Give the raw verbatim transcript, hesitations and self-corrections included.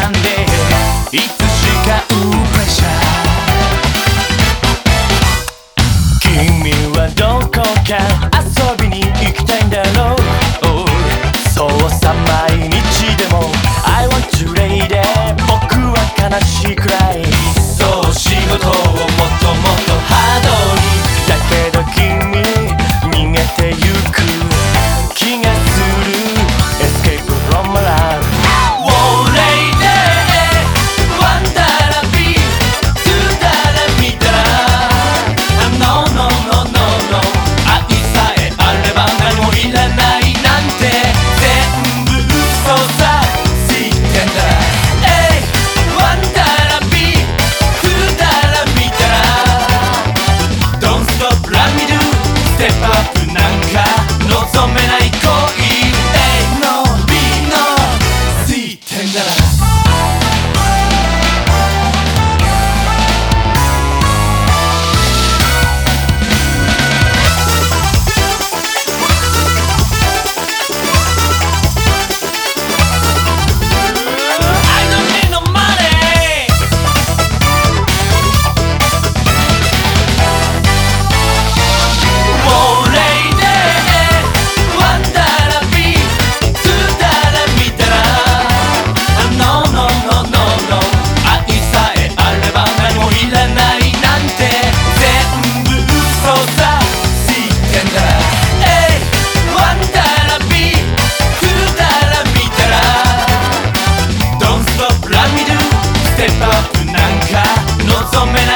なんでいつしかプレッシャー。君はどこか遊びに行きたいんだろう、oh、そうさ毎日でも I want to lay で僕は悲しいくらい、そう仕事をもっともっとハードに、だけど君逃げてゆく気がする Escape from my life。 Oh lady One dollar be Two dollar 見たら No no no no no 愛さえあれば何もいらないなんて全部嘘さ知ってんだ。 Hey One dollar be Two dollar 見たら Don't stop let me do Step up なんか望めない恋 A no B no 知ってんだ。Step up なんか望めない